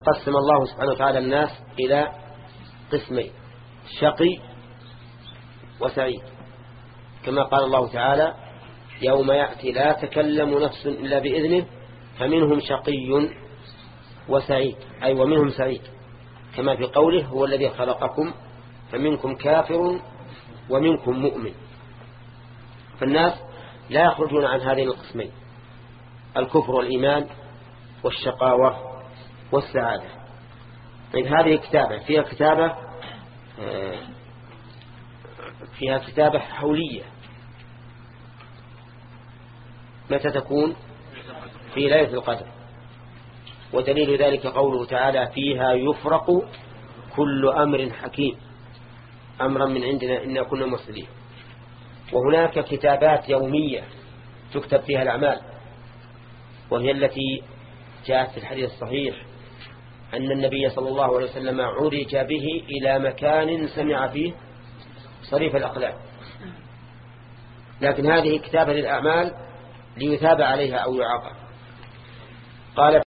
قسم الله سبحانه وتعالى الناس إلى قسمين: شقي وسعيد، كما قال الله تعالى: يوم يأتي لا تكلم نفس إلا بإذنه فمنهم شقي وسعيد، أي ومنهم سعيد، كما في قوله: هو الذي خلقكم فمنكم كافر ومنكم مؤمن. فالناس لا يخرجون عن هذين القسمين: الكفر والإيمان والشقاوة والسعادة. طيب، هذه كتابة فيها كتابة حولية. متى تكون؟ في ليلة القدر. ودليل ذلك قوله تعالى: فيها يفرق كل أمر حكيم أمرا من عندنا إنا كنا مرسلين. وهناك كتابات يومية تكتب فيها الأعمال، وهي التي جاءت في الحديث الصحيح أن النبي صلى الله عليه وسلم عرج به إلى مكان سمع فيه صريف الأقلام. لكن هذه كتابة للأعمال ليثاب عليها أو يعاقب. قال